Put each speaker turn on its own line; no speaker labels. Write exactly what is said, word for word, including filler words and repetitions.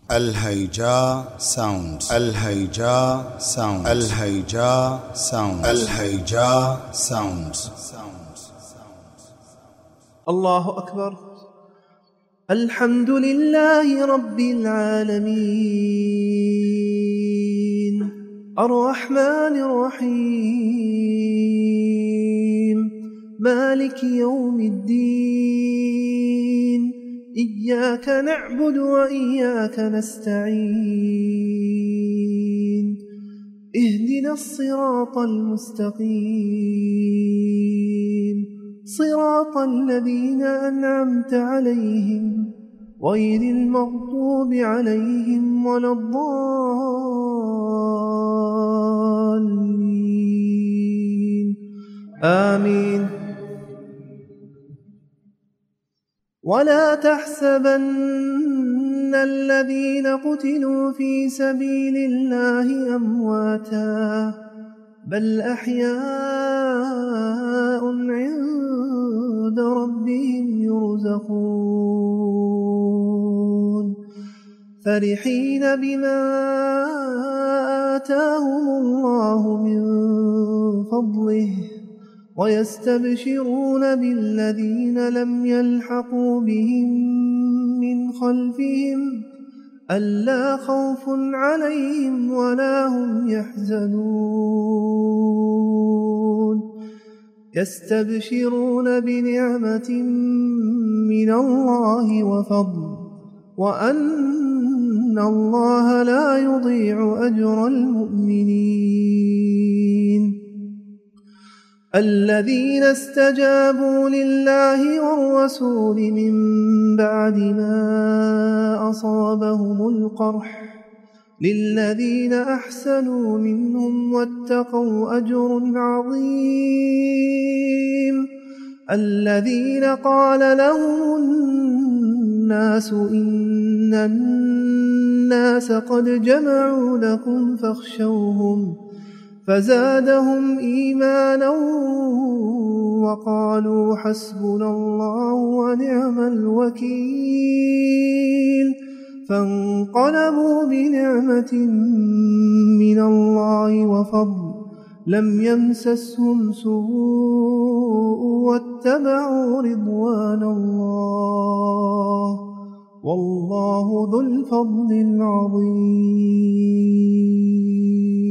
الهيجاء ساوند الهيجاء ساوند الهيجاء ساوند الهيجاء ساوند.
الله أكبر. الحمد لله رب العالمين الرحمن الرحيم مالك يوم الدين إياك نعبد وإياك نستعين اهدنا الصراط المستقيم صراط الذين أنعمت عليهم غير المغضوب عليهم ولا الضالين آمين. ولا تحسبن الذين قتلوا في سبيل الله أمواتا بل أحياء عند ربهم يرزقون فرحين بما آتاهم الله من فضله ويستبشرون بالذين لم يلحقوا بهم من خلفهم ألا خوف عليهم ولا هم يحزنون يستبشرون بنعمة من الله وفضل وأن الله لا يضيع أجر المؤمنين. الذين استجابوا لله والرسول من بعد ما أصابهم القرح للذين أحسنوا منهم واتقوا أجر عظيم. الذين قال لهم الناس إن الناس قد جمعوا لكم فاخشوهم فزادهم إيمانا وقالوا حسبنا الله ونعم الوكيل فانقلبوا بنعمة من الله وفضل لم يمسسهم سوء واتبعوا رضوان الله والله ذو الفضل العظيم.